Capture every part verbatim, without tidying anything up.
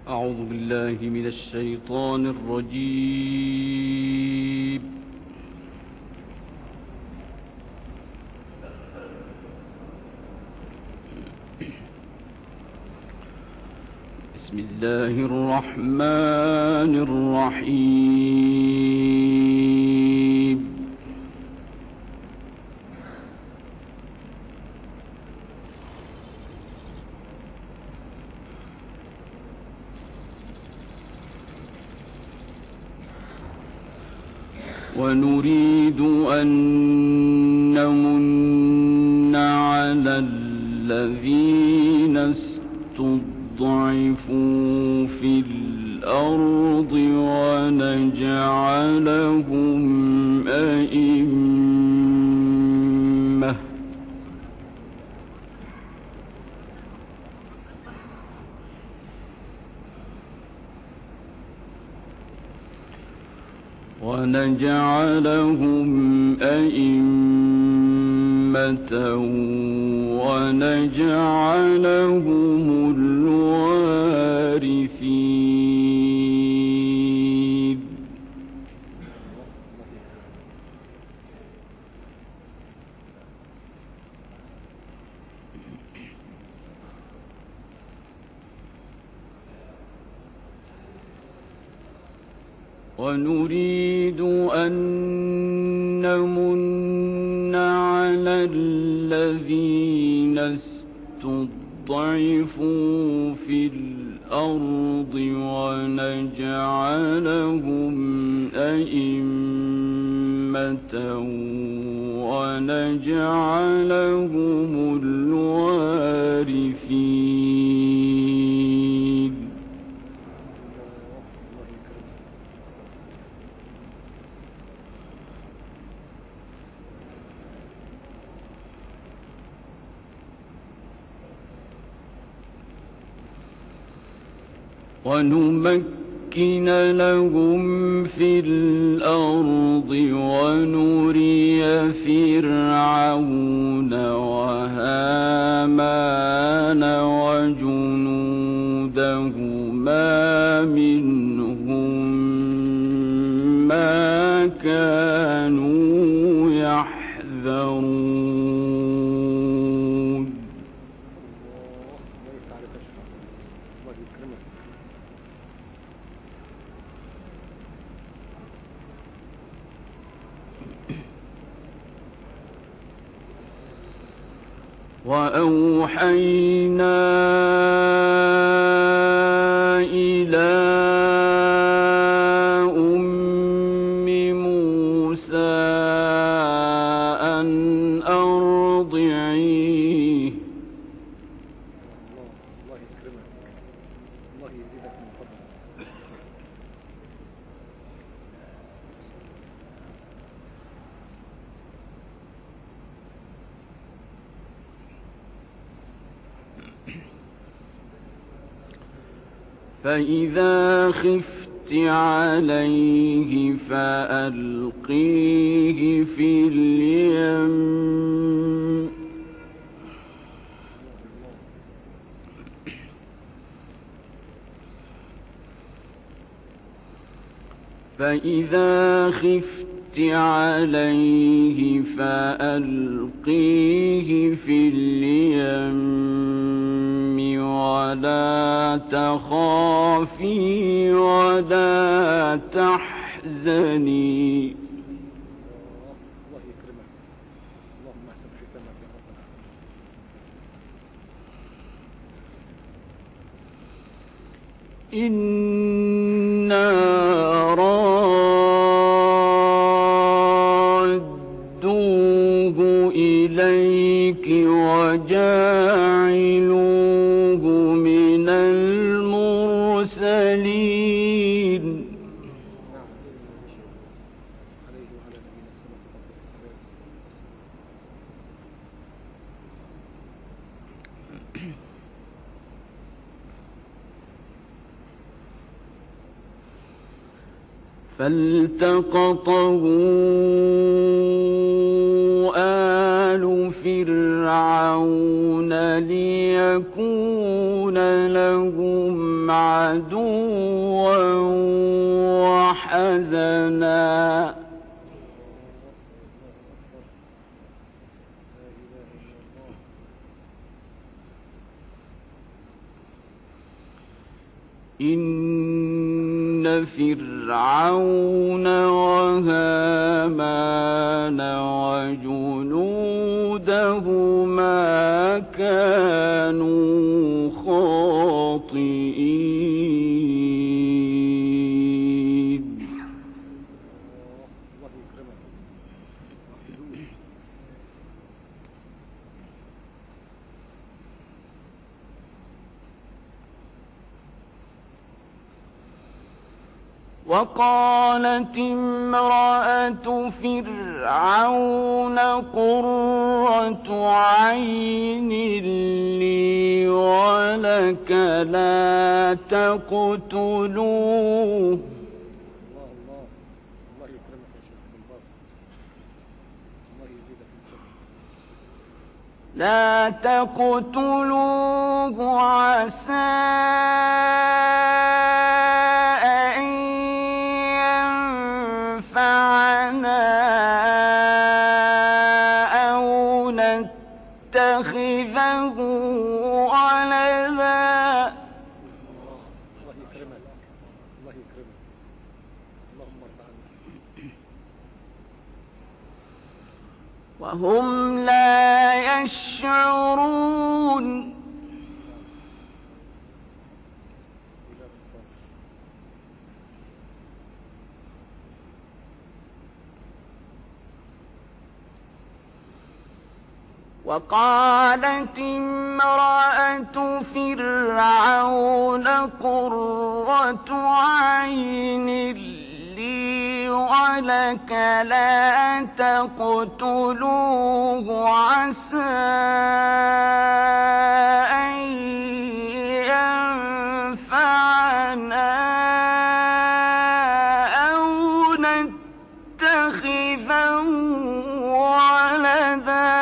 أعوذ بالله من الشيطان الرجيم. بسم الله الرحمن الرحيم. ونريد أن نمن على الذين استضعفوا في الأرض ونجعلهم أئمة ونجعلهم أئمة ونجعلهم الوارثين. ونريد أن نمن على الذين استضعفوا في الأرض ونجعلهم أئمة ونجعلهم الوارثين. ونمكن لهم في الأرض ونري فرعون وهامان وجنودهما منهم ما كانوا يحذرون. وأوحينا إلى أم موسى أن أرضعيه الله يكرمك الله يزيدك من فضلك. فإذا خفت عليه فألقيه في اليم فإذا خفت عليه فألقيه في اليم ولا تخافي ولا تحزني. الله يكرمك اللهم احسن ختامك يا رب العالمين. إنا رادوه إليك وجاعلوه من المرسلين. فالتقطه آل فرعون ليكون لهم عدوا وحزنا إن فرعون وهامان وجنودهما كانوا خاطئين. وقالت امرأة فرعون قرة عين لي ولك لا تقتلوه لا تقتلوه عسى اتخذه ولدا. الله يكرمك الله يكرمك اللهم ارضى عنك. وهم لا يشعرون. وقالت امرأة فرعون قرة عين لي ولك لا تقتلوه عسى أن ينفعنا أو نتخذه ولدا.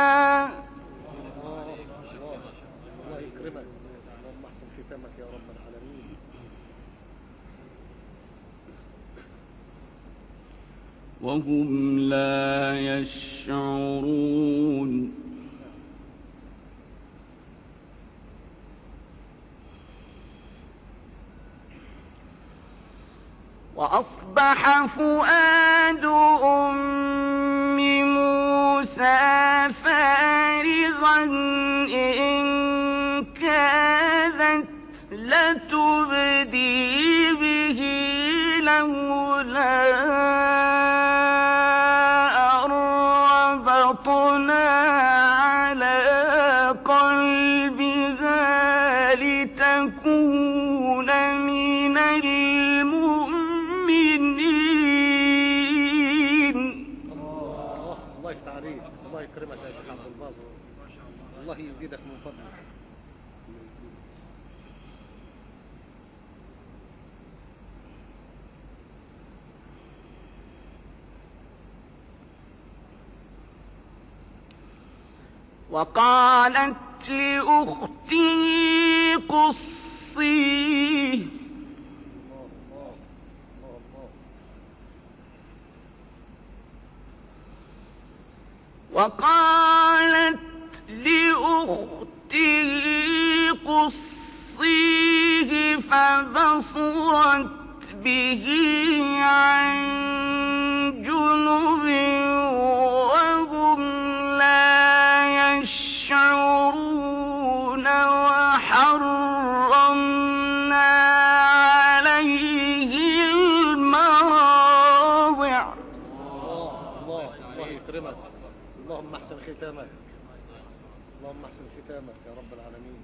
اللهم احسن ختامك يا رب العالمين. وهم لا يشعرون. وأصبح فؤاد أم موسى فارغا إن كادت لتبدي به لولا أن ربطنا على قلبها لتكون من المؤمنين. الله الله يفتح عليك الله يكرمك يا شيخ عبد الباسط الله يزيدك من فضلك. وقالت لأخته قصيه وقالت لأخته قصيه فبصرت به عن جنب وهم لا يشعرون. وحرمنا عليه المراضع. الله الله الله يكرمك اللهم احسن ختامك اللهم احسن ختامك يا رب العالمين.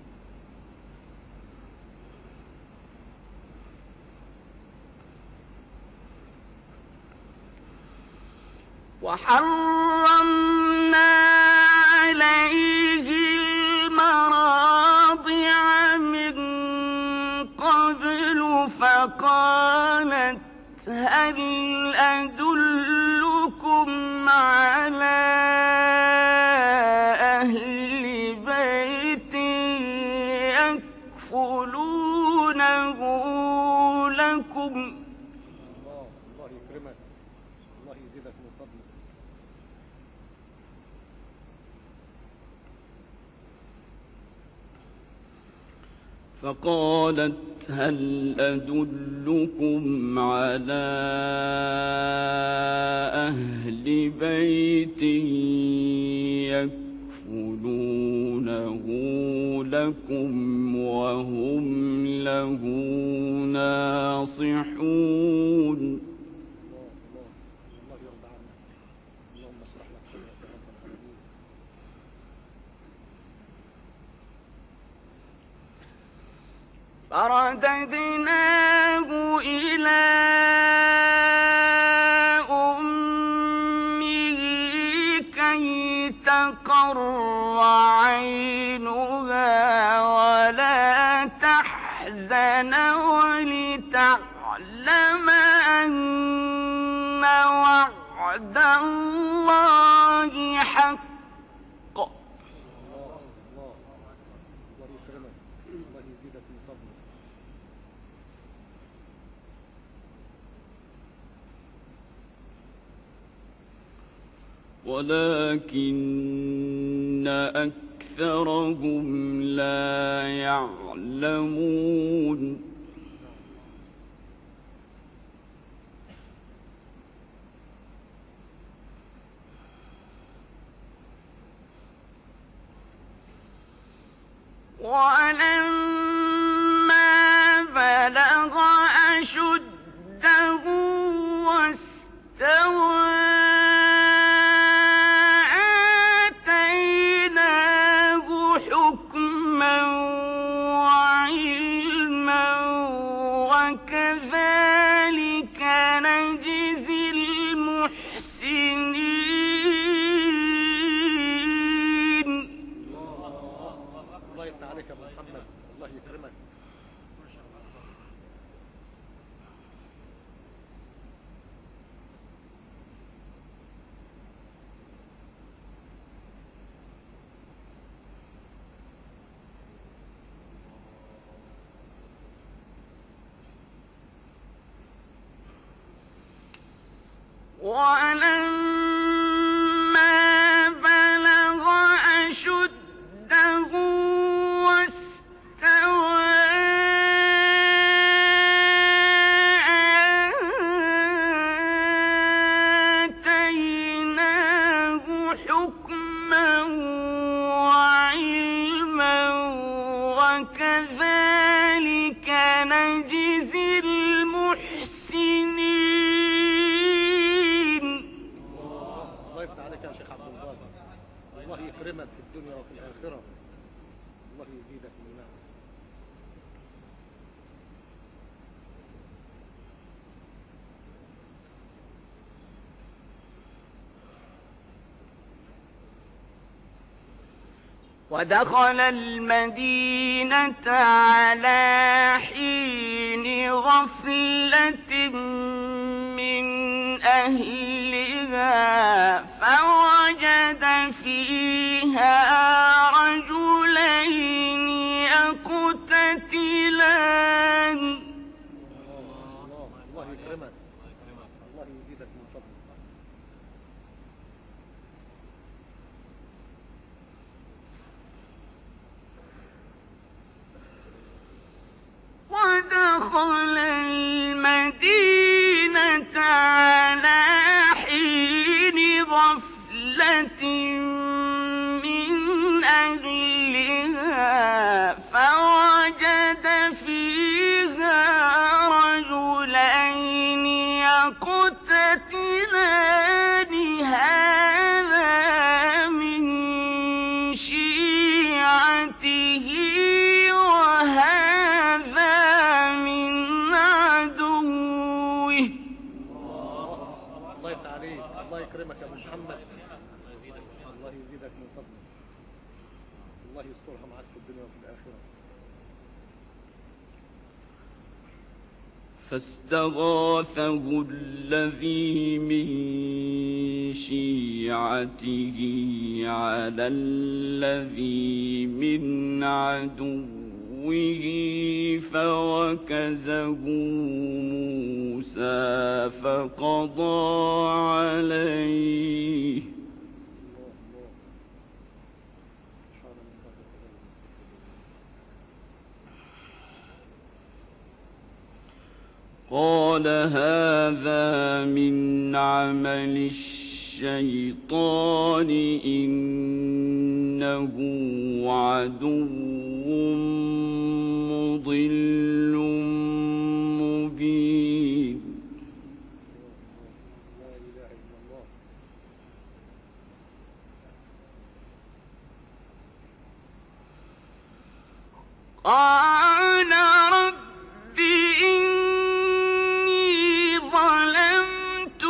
وحرمنا عليه المراضع من قبل فقالت هل أدلكم على الله الله يكرمك، الله يزيدك من فضلك. فقالت هل أدلكم على أهل بيت يكفلونه لكم وهم له ناصحون. فرددناه إلى أمه كي تقر عينها ولا تحزن ولتعلم أن وعد الله حق. ولكن أكثرهم لا يعلمون. ولما بلغ أشده واستوى وكذلك نجزي المحسنين. الله يفتح عليك يا محمد، الله يكرمك. ولما بلغ أشده واستوى آتيناه حكما وعلما وكذلك نجزي المحسنين. الله يكرمك في الدنيا وفي الآخرة، الله يزيدك من نعمة. ودخل المدينة على حين غفلة من أهلها فوجد فيها رجلين يقتتلان. الله يكرمك، الله يزيدك من فضلك. ودخل المدينة على حين غفلة من أهلها فوجد فيها رجلين يقتتلان هذا من شيعته وهذا من عدوه. الله يفتح عليك، الله يكرمك يا محمد، الله يزيدك من فضلك، الله يسترها معك في الدنيا وفي الآخرة. فاستغاثه الذي من شيعته على الذي من عدوه فوكزه موسى فقضى عليه قال هذا من عمل الشيطان إنه عدو مضل مبين قال رب إني ظلمت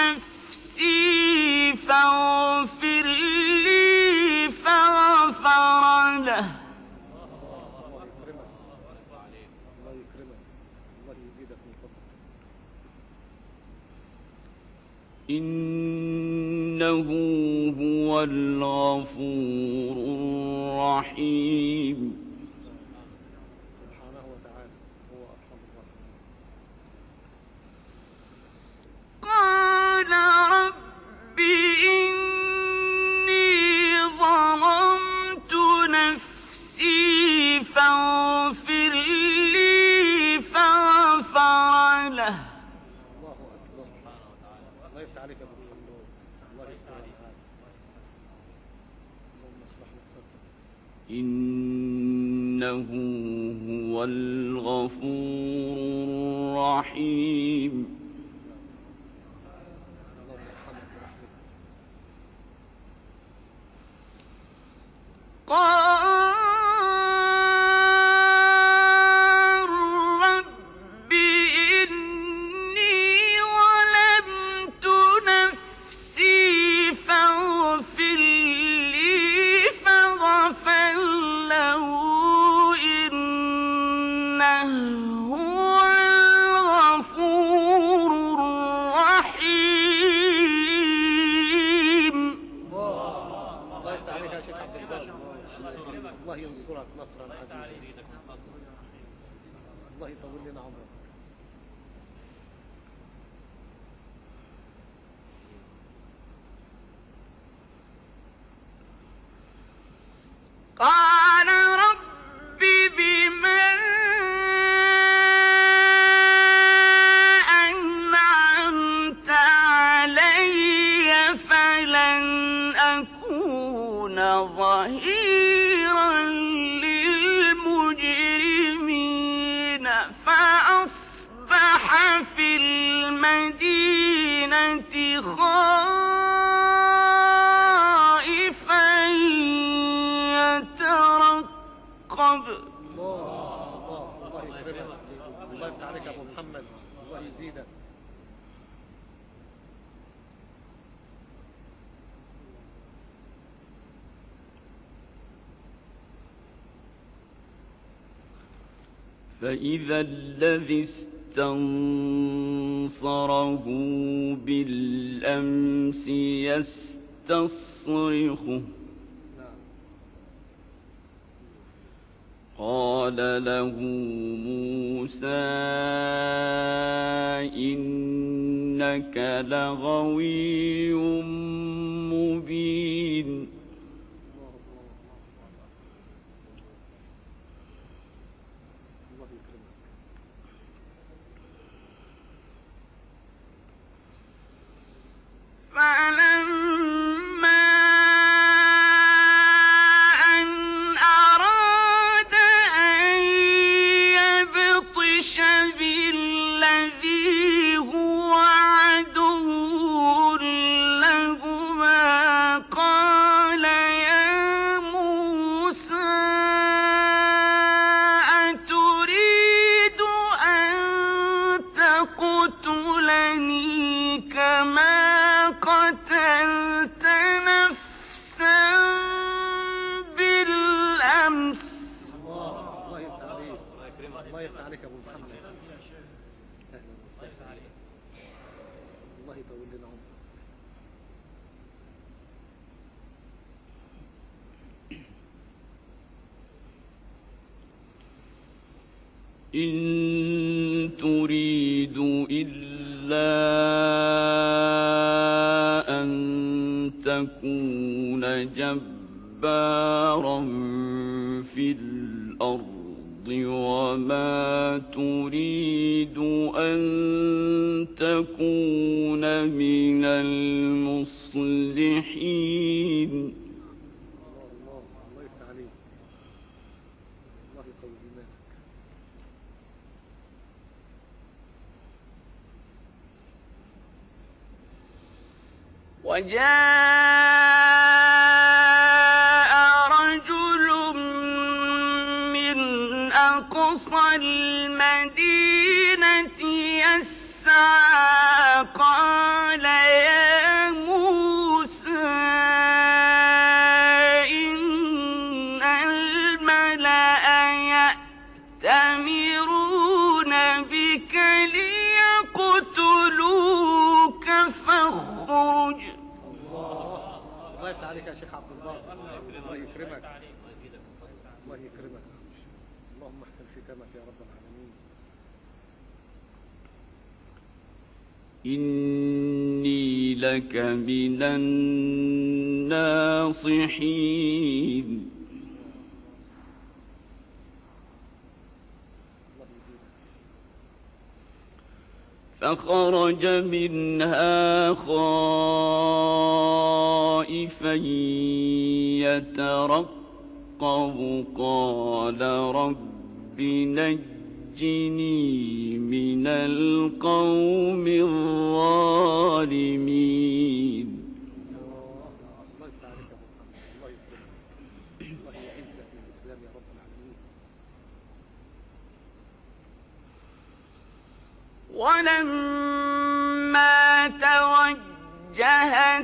نفسي فاغفر لي فغفر له إنه هو الغفور الرحيم سبحانه وتعالى هو أرحم الراحمين. قال رب إني ظلمت نفسي فاغفر لي فغفر له الله أكبر. الله يفتح عليك يا أبو محمد. الله يفتح عليك. اللهم اشرح لك صدرك. إنه هو الغفور الرحيم اللهم ارحمك برحمتك. قال رب إني ظلمت نفسي فاغفر لي فغفر له إنه هو الغفور الرحيم الله يفتح عليك يا شيخ عبد الباسط. الله ينصرك نصرا عزيزا. الله يطول لنا عمرك. قال رب بما أنعمت علي فلن أكون ظهيرا للمجرمين فأصبح في المدينة خائفا يترقب الله الله الله يكرمك. الله يفتح عليك يا أبو محمد. الله يزيدك. فإذا الذي استنصره بالأمس يستصرخه قال له موسى إنك لغوي مبين الله يكرمك. فلما أن أراد أن يبطش بالذي هو عدو لهما قال يا موسى أتريد أن تقتلني كما قتلت نفسا بالأمس الله يفتح عليك. الله يفتح عليك يا أبو محمد. أهلا وسهلا. الله يطول لنا عمرك. إن تريد إلا أن تكون جبارا في الأرض وما تريد أن تكون من المصلحين. وجاء رجل من أقصى المدينة يسعى قال يا موسى إن الملأ يأتمرون بك ليقتلوك فاخرج. الله يفتح عليك يا شيخ عبد الباسط. الله يكرمك الله يكرمك. اللهم احسن ختامك يا رب العالمين. إني لك من الناصحين. فخرج منها خائفا يترقب قال رب نجني من القوم الظالمين. ولما توجه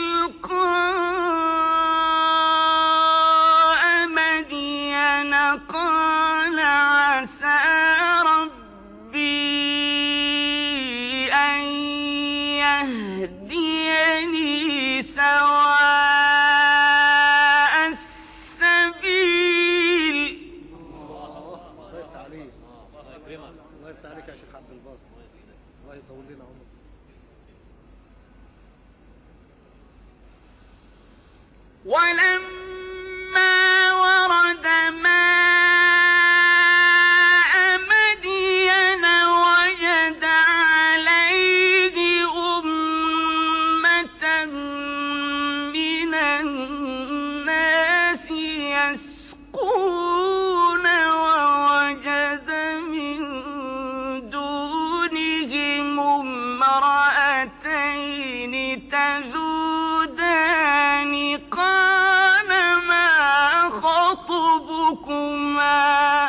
تلقاء مدين قال عسى ربي أن يهديني سواء السبيل. الله يفتح عليك الله يفتح عليك يا شيخ عبد الباسط. الله يطول لنا عمرك. ولما ورد ماء مدين وجد عليه أمة من الناس يسقون ووجد من دونهم امرأتين تذودان قال ما خطبكما.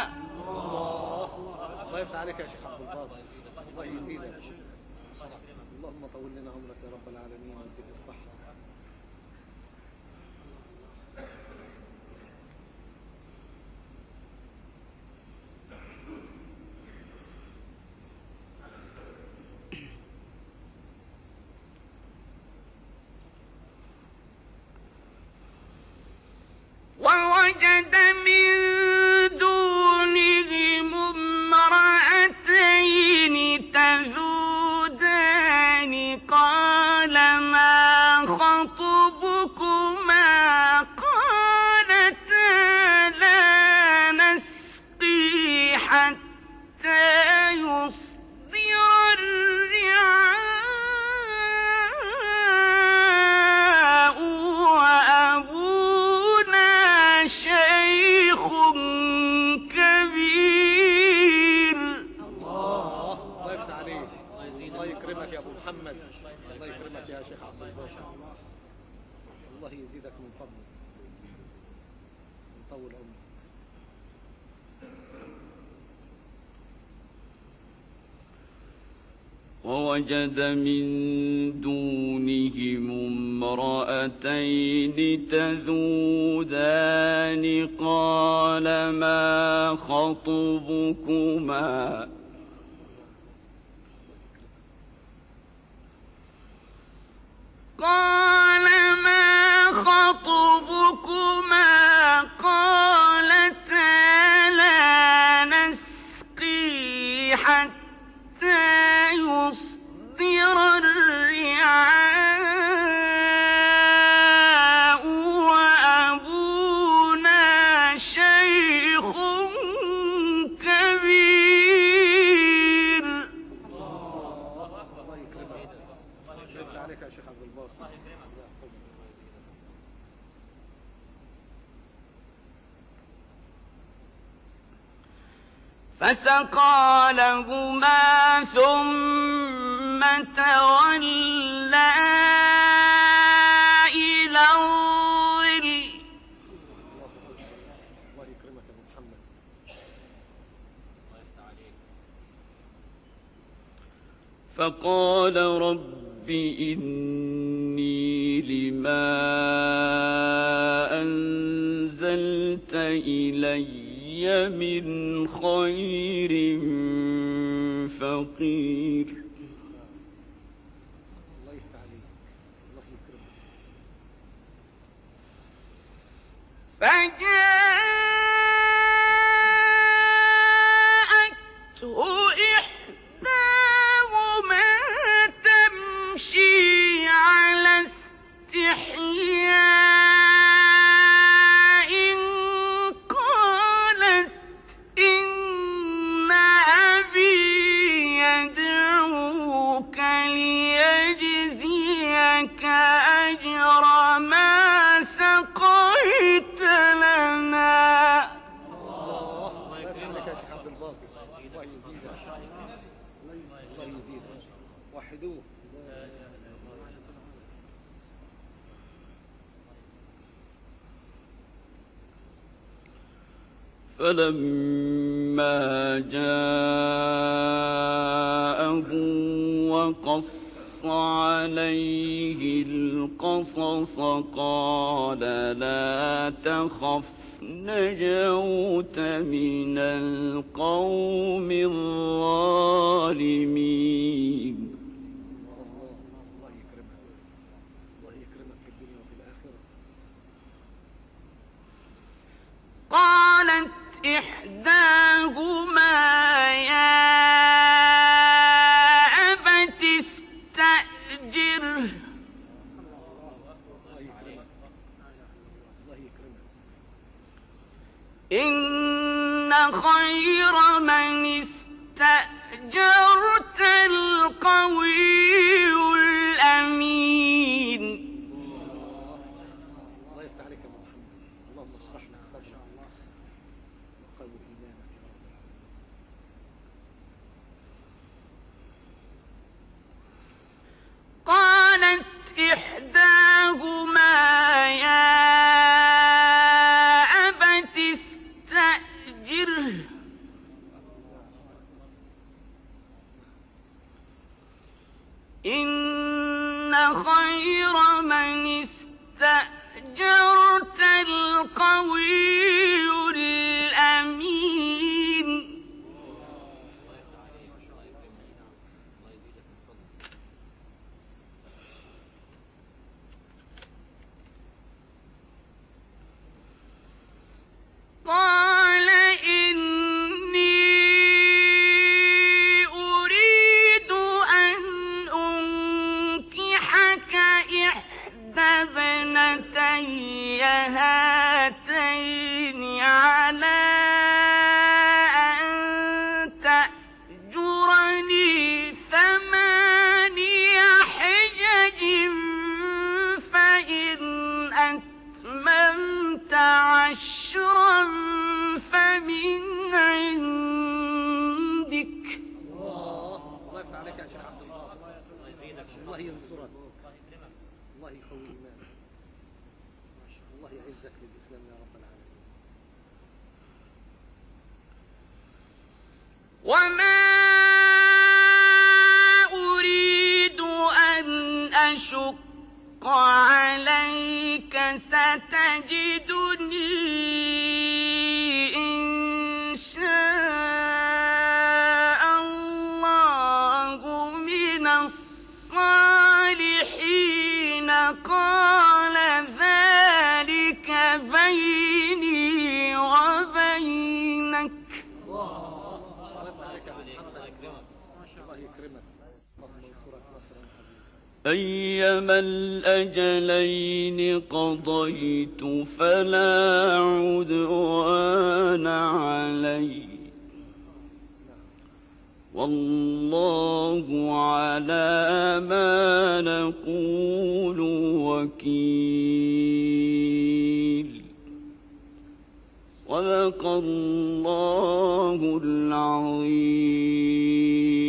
الله يفتح عليك يا شيخ عبد الباسط. الله يزيدك. اللهم طول لنا عمرك يا رب العالمين ويديك الصحة. ووجد من دونهم امرأتين تذودان قال ما خطبكما قالتا لا نسقي حتى يصدر الرعاء وأبونا شيخ كبير. الله الله يفتح عليك. الله يكرمك يا ابو محمد. الله يكرمك يا شيخ عبد الباسط. الله يزيدك من فضله ويطول عمرك. ووجد من دونهم امرأتين تذودان قال ما خطبكما قال ما خطبكما قالتا لا نسقي فسقى لهما ثم تولى إلى الظل. فقال رب إني لما أنزلت إلي من خير فقير. فجاءته إحداهما تمشي على استحياء قالت إن أبي يدعوك ليجزيك أجر ما سقيت لنا. الله يكرمك يا شيخ عبد الباقي، الله يزيدك، الله يزيدك، وحدوه. فلما جاءه وقص عليه القصص قال لا تخف نجوت من القوم الظالمين. الله يكرمك، الله يكرمك في الدنيا وفي الآخرة. قالت إحداهما يا أبت استأجره إن خير من استأجرت القوي الأمين. الله يفتح عليك يا محمد، اللهم اشرح لك صدرك وقوي إيمانك يا رب العالمين. قالت إحداهما يا أبت استأجره إن خير من استأجرت القوي الأمين. قال إني أريد أن أنكحك إحدى ابنتي هاتين على أن تأجرني ثماني حجج فإن أتممت عشرا فمن عندك. الله الله يفتح عليك يا شيخ عبد الله، الله يزيدك، الله ينصرك، الله يقوي إيمانك، الله يعزك للإسلام يا رب العالمين. وما أريد أن أشق عليك ستجدني إن شاء الله من الصالحين. قال ذلك بيني وبينك. الله يفتح عليك يا محمد، الله يكرمك، اللهم انصرك نصرا عظيما. أيما الأجلين قضيت فلا عدوان علي والله على ما نقول وكيل. صدق الله العظيم.